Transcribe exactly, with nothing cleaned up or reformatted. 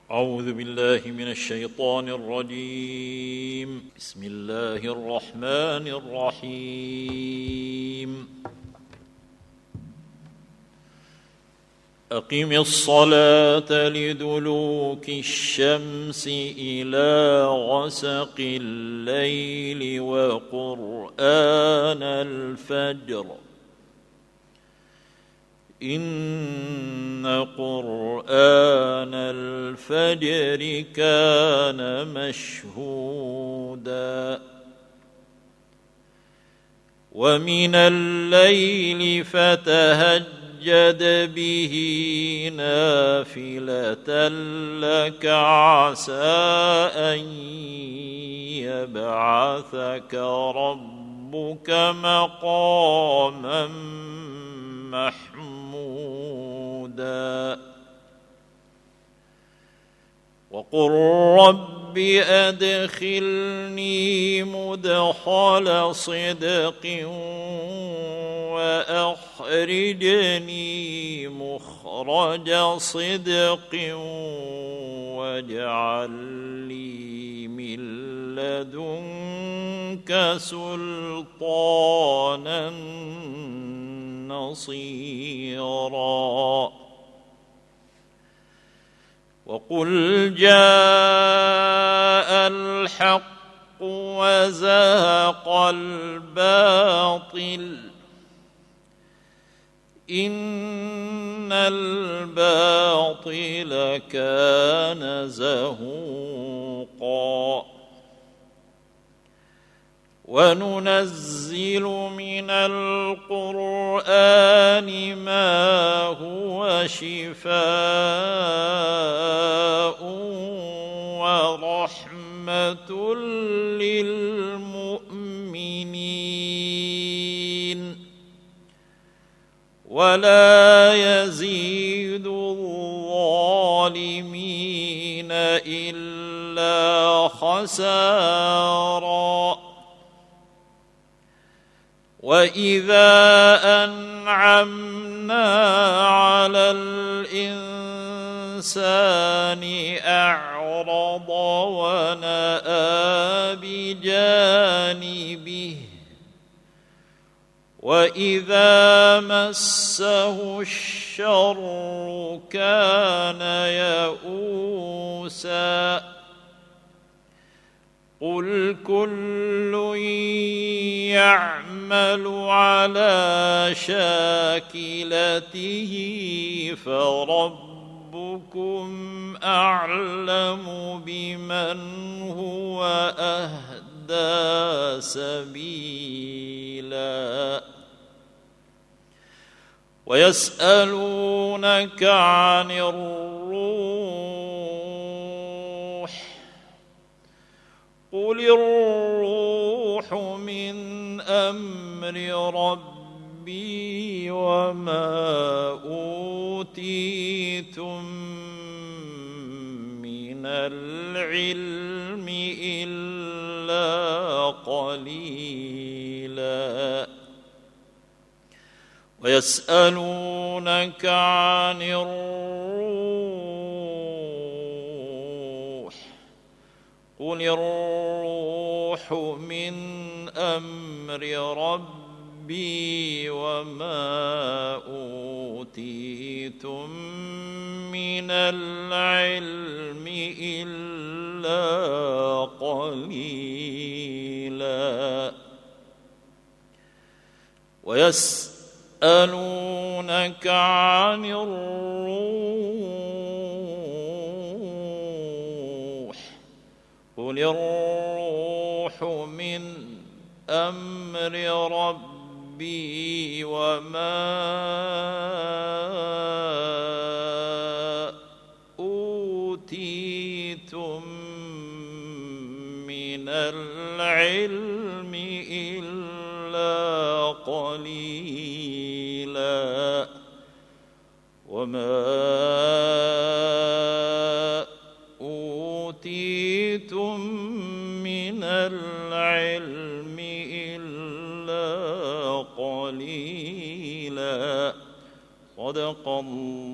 أعوذ بالله من الشيطان الرجيم. بسم الله الرحمن الرحيم. أقم الصلاة لدلوك الشمس إلى غسق الليل وقرآن الفجر إن قرآن الفجر كان مشهودا ومن الليل فتهجد به نافلة لك عسى أن يبعثك ربك مقاما محمودا وقل رب أدخلني مدخل صدق وأخرجني مخرج صدق واجعل لي من لدنك سلطانا نصيرا وقل جاء الحق وزهق الباطل إن الباطل كان زهوقا وننزل من القرآن ما هو شفاء ورحمة للمؤمنين ولا يزيد الظالمين إلا خسارا وإذا أنعمنا على الإنسان أعرض ونأى بجانبه وإذا مسه الشر كان يئوسا قل كل يعمل على شاكلته فربكم أعلم بمن هو أهدى سبيلا ويسألونك عن الروح قل الروح من أمر ربي وما أوتيتم من العلم إلا قليلا ويسألونك عن الروح قل الروح من أمر ربي وما أوتيتم من العلم إلا قليلا ويسألونك عن الروح قل الروح من أمر ربي وما أوتيتم من العلم إلا قليلا وما أوتيتم من العلم إلا قليلا صدق الله